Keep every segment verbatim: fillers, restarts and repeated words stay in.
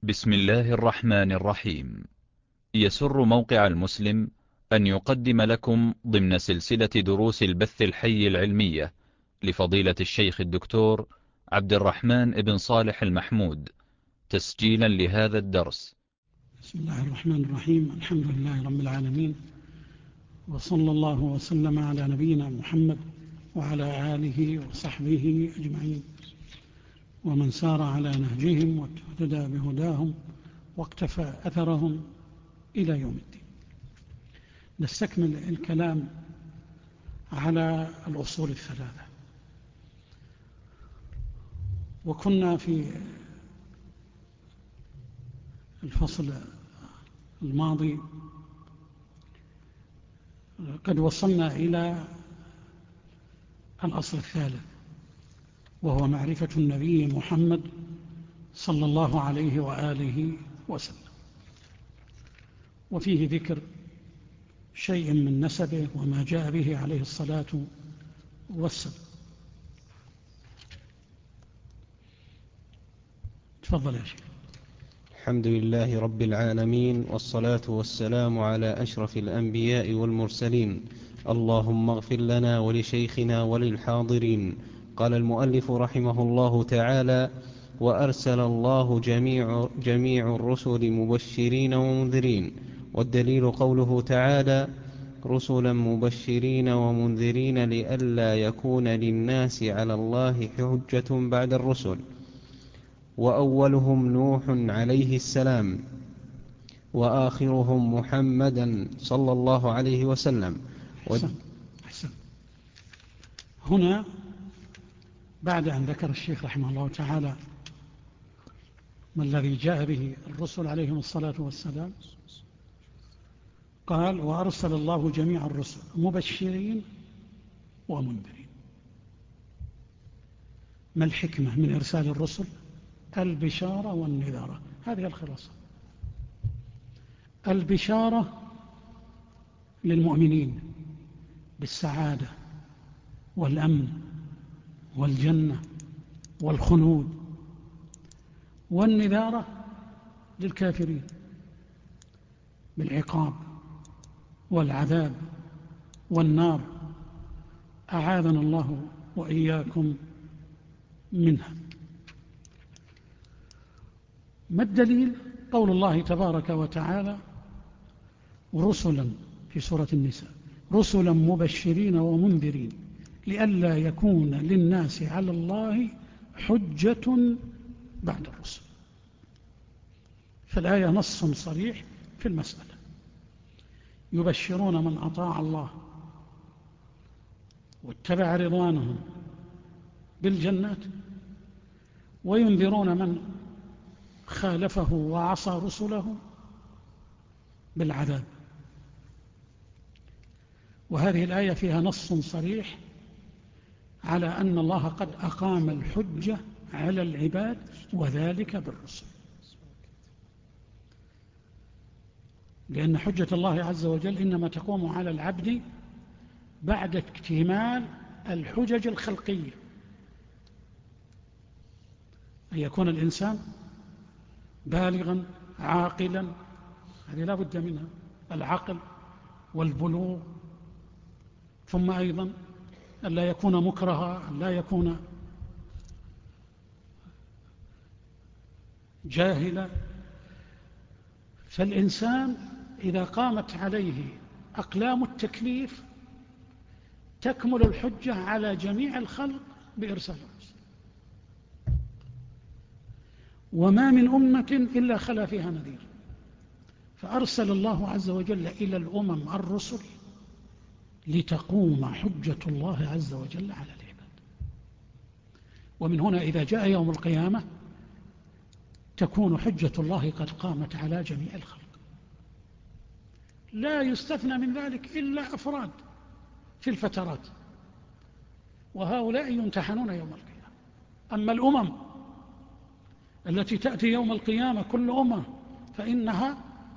بسم الله الرحمن الرحيم. يسر موقع المسلم أن يقدم لكم ضمن سلسلة دروس البث الحي العلمية لفضيلة الشيخ الدكتور عبد الرحمن بن صالح المحمود، تسجيلا لهذا الدرس. بسم الله الرحمن الرحيم. الحمد لله رب العالمين، وصلى الله وسلم على نبينا محمد وعلى آله وصحبه أجمعين، ومن سار على نهجهم واهتدى بهداهم واقتفى أثرهم إلى يوم الدين. نستكمل الكلام على الأصول الثلاثة، وكنا في الفصل الماضي قد وصلنا إلى الأصل الثالث، وهو معرفة النبي محمد صلى الله عليه وآله وسلم، وفيه ذكر شيء من نسبه وما جاء به عليه الصلاة والسلام. تفضل يا شيخ. الحمد لله رب العالمين، والصلاة والسلام على أشرف الأنبياء والمرسلين. اللهم اغفر لنا ولشيخنا وللحاضرين. قال المؤلف رحمه الله تعالى: وأرسل الله جميع, جميع الرسل مبشرين ومنذرين. والدليل قوله تعالى: رسلا مبشرين ومنذرين لئلا يكون للناس على الله حجة بعد الرسل. وأولهم نوح عليه السلام، وآخرهم محمدا صلى الله عليه وسلم. أحسن. أحسن. هنا بعد أن ذكر الشيخ رحمه الله تعالى ما الذي جاء به الرسل عليهم الصلاة والسلام، قال: وأرسل الله جميع الرسل مبشرين ومنذرين. ما الحكمة من إرسال الرسل؟ البشارة والنذارة، هذه الخلاصة. البشارة للمؤمنين بالسعادة والأمن والجنة والخلود، والنذارة للكافرين بالعقاب والعذاب والنار، أعاذنا الله وإياكم منها. ما الدليل؟ قول الله تبارك وتعالى: رسلا في سورة النساء، رسلا مبشرين ومنذرين لئلا يكون للناس على الله حجة بعد الرسل. فالآية نص صريح في المسألة، يبشرون من أطاع الله واتبع رضوانهم بالجنات، وينذرون من خالفه وعصى رسله بالعذاب. وهذه الآية فيها نص صريح على أن الله قد أقام الحجة على العباد، وذلك بالرسل، لأن حجة الله عز وجل إنما تقوم على العبد بعد اكتمال الحجج الخلقية، أن يكون الإنسان بالغا عاقلا، هذه لا بد منها، العقل والبلوغ، ثم أيضا أن لا يكون مكرها، أن لا يكون جاهلا. فالإنسان إذا قامت عليه أقلام التكليف تكمل الحجة على جميع الخلق بإرسال الرسل، وما من أمة إلا خلا فيها نذير. فأرسل الله عز وجل إلى الأمم الرسل لتقوم حجة الله عز وجل على العباد. ومن هنا إذا جاء يوم القيامة تكون حجة الله قد قامت على جميع الخلق، لا يستثنى من ذلك إلا أفراد في الفترات، وهؤلاء يمتحنون يوم القيامة. أما الأمم التي تأتي يوم القيامة كل أمة فإنها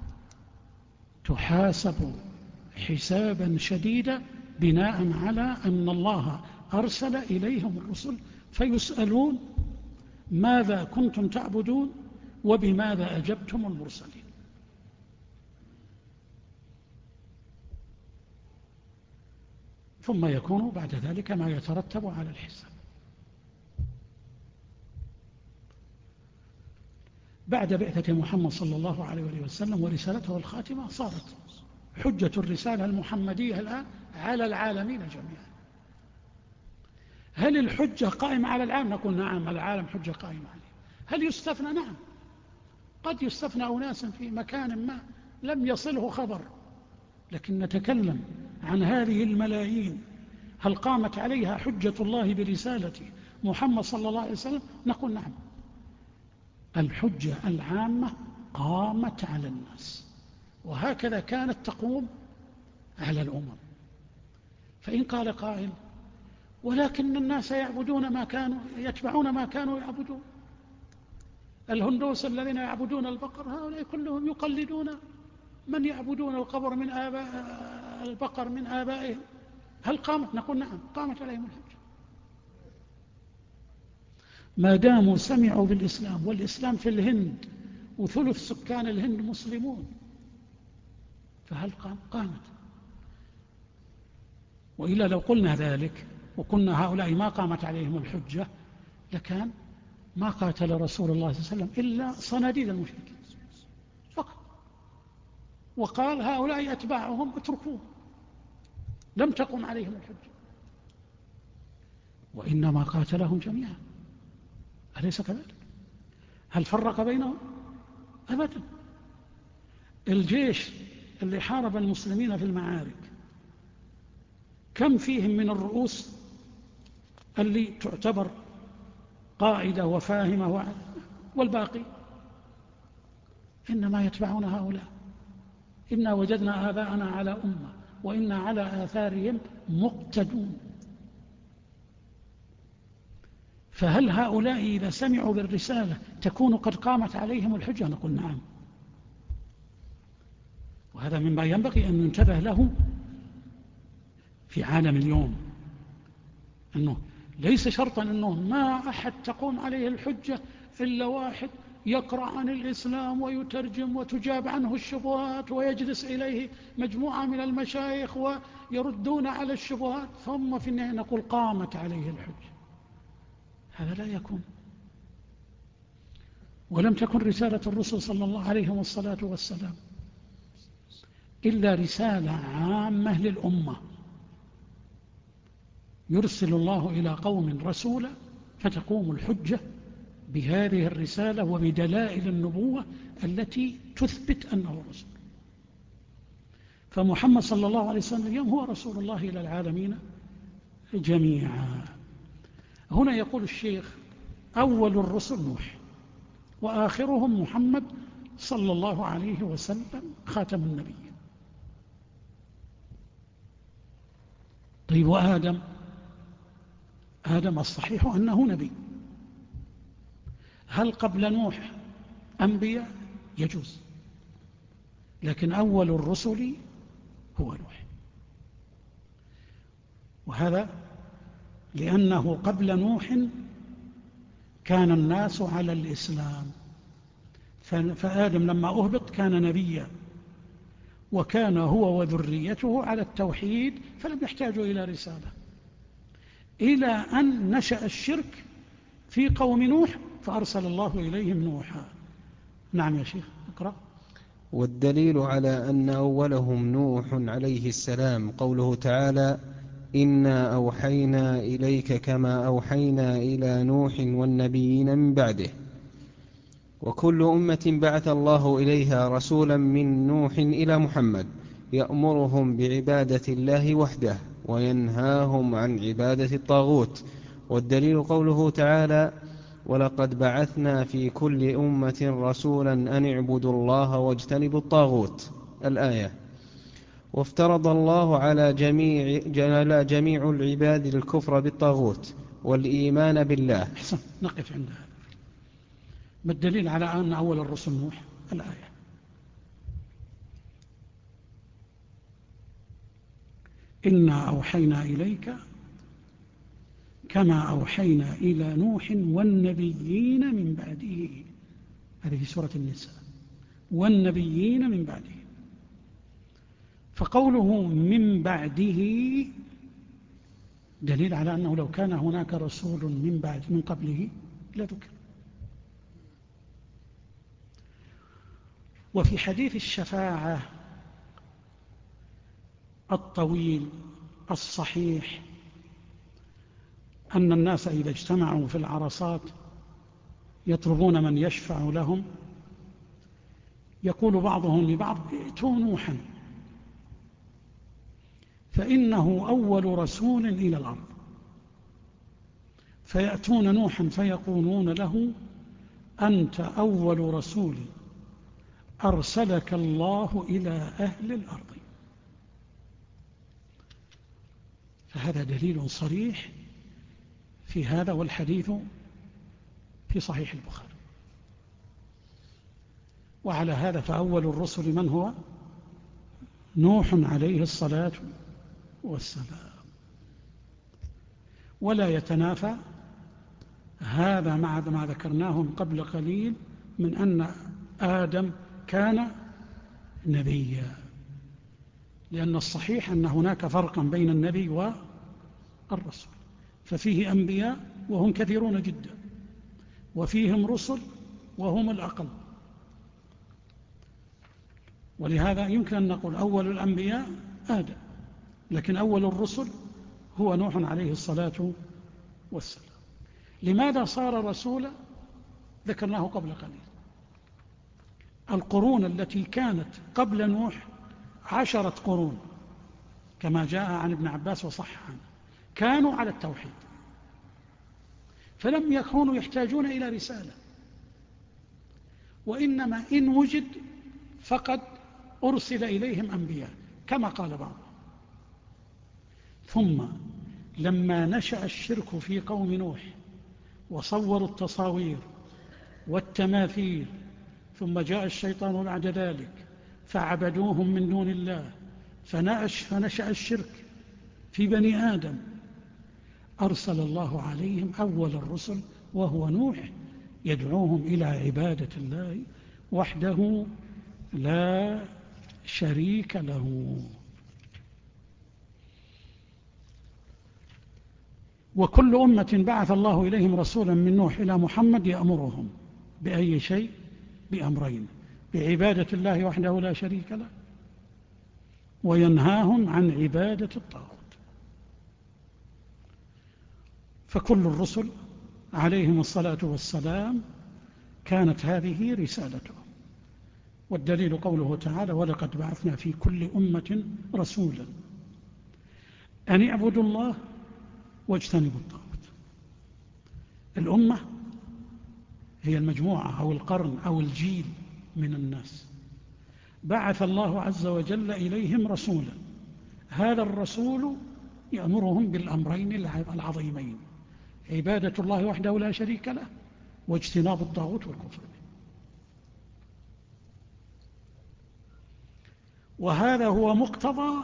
تحاسب حسابا شديدا بناء على أن الله أرسل إليهم الرسل، فيسألون: ماذا كنتم تعبدون وبماذا أجبتم المرسلين. ثم يكون بعد ذلك ما يترتب على الحساب. بعد بعثة محمد صلى الله عليه وسلم ورسالته الخاتمة صارت حجة الرسالة المحمدية الآن على العالمين جميعا. هل الحجة قائمة على العالم؟ نقول نعم، العالم حجة قائمة عليه. هل يستثنى؟ نعم، قد يستثنى أناس في مكان ما لم يصله خبر، لكن نتكلم عن هذه الملايين هل قامت عليها حجة الله برسالة محمد صلى الله عليه وسلم؟ نقول نعم، الحجة العامة قامت على الناس، وهكذا كانت تقوم على الأمم. فإن قال قائل ولكن الناس يعبدون ما كانوا يتبعون ما كانوا يعبدون، الهندوس الذين يعبدون البقر هؤلاء كلهم يقلدون من يعبدون القبر من آباء البقر من آبائهم، هل قامت؟ نقول نعم، قامت عليهم الحجة ما داموا سمعوا بالإسلام، والإسلام في الهند وثلث سكان الهند مسلمون، فهل قام؟ قامت. وإلا لو قلنا ذلك وقلنا هؤلاء ما قامت عليهم الحجة لكان ما قاتل رسول الله صلى الله عليه وسلم إلا صناديد المشركين فقط، وقال هؤلاء أتباعهم اتركوه، لم تقم عليهم الحجة، وإنما قاتلهم جميعا، أليس كذلك؟ هل فرق بينهم؟ أبدا. الجيش اللي حارب المسلمين في المعارك كم فيهم من الرؤوس اللي تعتبر قائدة وفاهمة، والباقي إنما يتبعون هؤلاء، إنا وجدنا آباءنا على أمة وإنا على آثارهم مقتدون. فهل هؤلاء إذا سمعوا بالرسالة تكون قد قامت عليهم الحجة؟ نقول نعم، وهذا مما ينبغي أن ننتبه له في عالم اليوم، أنه ليس شرطا أنه ما أحد تقوم عليه الحجة إلا واحد يقرأ عن الإسلام ويترجم وتجاب عنه الشبهات ويجلس إليه مجموعة من المشايخ ويردون على الشبهات ثم في النهاية نقول قامت عليه الحجة. هذا لا يكون. ولم تكن رسالة الرسل صلى الله عليه والصلاة والسلام إلا رسالة عامة للأمة، يرسل الله إلى قوم رسولا فتقوم الحجة بهذه الرسالة وبدلائل النبوة التي تثبت أنه رسول. فمحمد صلى الله عليه وسلم اليوم هو رسول الله إلى العالمين جميعا. هنا يقول الشيخ أول الرسل نوح وآخرهم محمد صلى الله عليه وسلم خاتم النبي. طيب وآدم؟ آدم الصحيح أنه نبي. هل قبل نوح أنبياء؟ يجوز، لكن أول الرسل هو نوح، وهذا لأنه قبل نوح كان الناس على الإسلام، فآدم لما أهبط كان نبيا وكان هو وذريته على التوحيد فلم يحتاجوا إلى رسالة، إلى أن نشأ الشرك في قوم نوح فأرسل الله إليهم نوحا. نعم يا شيخ اقرأ. والدليل على أن أولهم نوح عليه السلام قوله تعالى إنا أوحينا إليك كما أوحينا إلى نوح والنبيين من بعده. وكل أمة بعث الله إليها رسولا من نوح إلى محمد يأمرهم بعبادة الله وحده وينهاهم عن عبادة الطاغوت. والدليل قوله تعالى ولقد بعثنا في كل أمة رسولا أن اعبدوا الله واجتنبوا الطاغوت الآية. وافترض الله على جميع, على جميع العباد الكفر بالطاغوت والإيمان بالله. أحسن، نقف عند هذا. ما الدليل على أن أول الرسل نوح؟ الآية إنا أوحينا إليك كما أوحينا إلى نوح والنبيين من بعده. هذه في سورة النساء، والنبيين من بعده. فقوله من بعده دليل على أنه لو كان هناك رسول من بعد من قبله لذكر. وفي حديث الشفاعة الطويل الصحيح أن الناس إذا اجتمعوا في العرصات يطلبون من يشفع لهم، يقول بعضهم لبعض ائتوا نوحا فإنه أول رسول إلى الأرض، فيأتون نوحا فيقولون له أنت أول رسول أرسلك الله إلى أهل الأرض. فهذا دليل صريح في هذا، والحديث في صحيح البخاري. وعلى هذا فأول الرسل من هو؟ نوح عليه الصلاة والسلام. ولا يتنافى هذا مع ما ذكرناه قبل قليل من أن آدم كان نبيا، لأن الصحيح أن هناك فرقا بين النبي والرسول، ففيه أنبياء وهم كثيرون جدا، وفيهم رسل وهم الأقل. ولهذا يمكن أن نقول أول الأنبياء آدم، لكن أول الرسل هو نوح عليه الصلاة والسلام. لماذا صار رسولا؟ ذكرناه قبل قليل. القرون التي كانت قبل نوح عشرة قرون كما جاء عن ابن عباس وصح عنه، كانوا على التوحيد، فلم يكونوا يحتاجون إلى رسالة، وإنما إن وجد فقد أرسل إليهم أنبياء كما قال بعضهم. ثم لما نشأ الشرك في قوم نوح وصوروا التصاوير والتماثيل، ثم جاء الشيطان بعد ذلك فعبدوهم من دون الله، فنشأ الشرك في بني آدم، أرسل الله عليهم أول الرسل وهو نوح، يدعوهم إلى عبادة الله وحده لا شريك له. وكل أمة بعث الله إليهم رسولا من نوح إلى محمد يأمرهم بأي شيء؟ بأمرين: بعبادة الله وحده لا شريك له، وينهاهم عن عبادة الطاغوت. فكل الرسل عليهم الصلاة والسلام كانت هذه رسالتهم. والدليل قوله تعالى: ولقد بعثنا في كل أمة رسولا أن اعبدوا الله واجتنبوا الطاغوت. الأمة هي المجموعة أو القرن أو الجيل من الناس، بعث الله عز وجل إليهم رسولا، هذا الرسول يأمرهم بالأمرين العظيمين: عبادة الله وحده لا شريك له، واجتناب الطاغوت والكفر به. وهذا هو مقتضى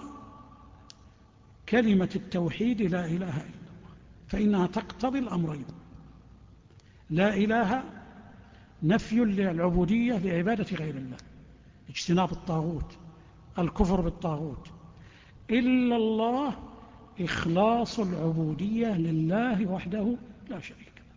كلمة التوحيد لا إله إلا الله، فإنها تقتضي الأمرين: لا إله نفي للعبودية لعبادة غير الله، اجتناب الطاغوت الكفر بالطاغوت، إلا الله إخلاص العبودية لله وحده لا شريك له.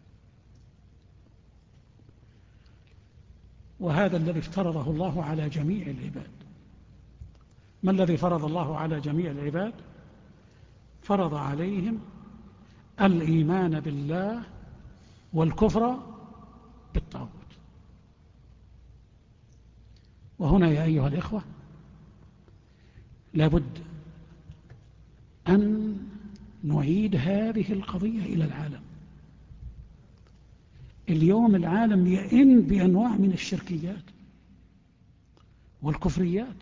وهذا الذي افترضه الله على جميع العباد. ما الذي فرض الله على جميع العباد؟ فرض عليهم الإيمان بالله والكفر بالطاغوت. وهنا يا أيها الإخوة لابد أن نعيد هذه القضية إلى العالم. اليوم العالم يئن بأنواع من الشركيات والكفريات،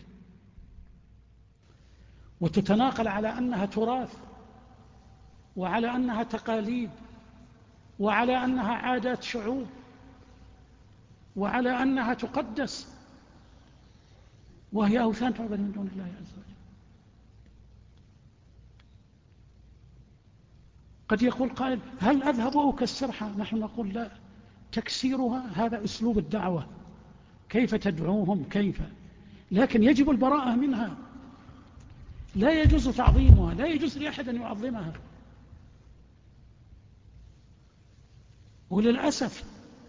وتتناقل على أنها تراث، وعلى أنها تقاليد، وعلى أنها عادات شعوب، وعلى أنها تقدس، وهي أوثان تعبد من دون الله عز وجل. قد يقول قائل: هل أذهب وأكسرها؟ نحن نقول لا، تكسيرها هذا أسلوب الدعوة، كيف تدعوهم كيف، لكن يجب البراءة منها، لا يجوز تعظيمها، لا يجوز لأحد أن يعظمها. وللأسف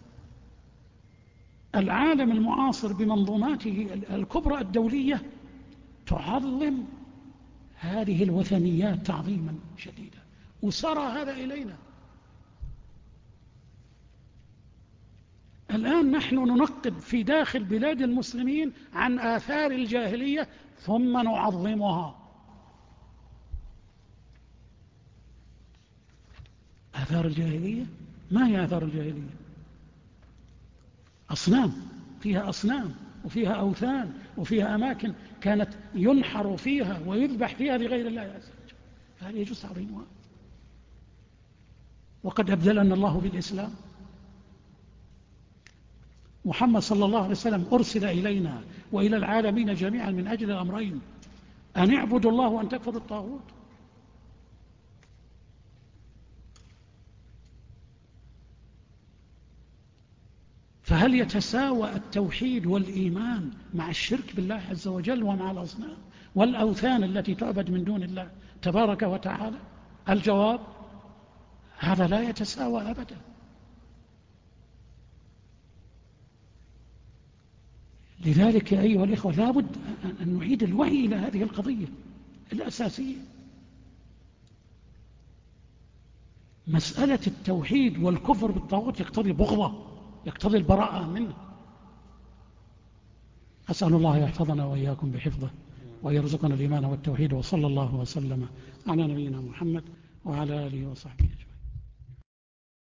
العالم المعاصر بمنظوماته الكبرى الدولية تعظم هذه الوثنيات تعظيما شديدا، وسرى هذا إلينا. الآن نحن ننقب في داخل بلاد المسلمين عن آثار الجاهلية ثم نعظمها. آثار الجاهلية؟ ما هي آثار الجاهلية؟ أصنام، فيها أصنام وفيها أوثان وفيها أماكن كانت ينحر فيها ويذبح فيها لغير الله عز وجل، فهل يجوز تعظيمها؟ وقد أبدلنا الله بالإسلام. محمد صلى الله عليه وسلم أرسل إلينا وإلى العالمين جميعا من أجل الأمرين: أن اعبدوا الله وأن تكفروا الطاغوت. فهل يتساوى التوحيد والإيمان مع الشرك بالله عز وجل ومع الأصنام والأوثان التي تعبد من دون الله تبارك وتعالى؟ الجواب: هذا لا يتساوى أبدا. لذلك أيها الإخوة لابد أن نعيد الوعي إلى هذه القضية الأساسية. مسألة التوحيد والكفر بالطاغوت يقتضي بغضة، يقتضي البراءة منه. أسأل الله يحفظنا وإياكم بحفظه ويرزقنا الإيمان والتوحيد، وصلى الله وسلم على نبينا محمد وعلى آله وصحبه.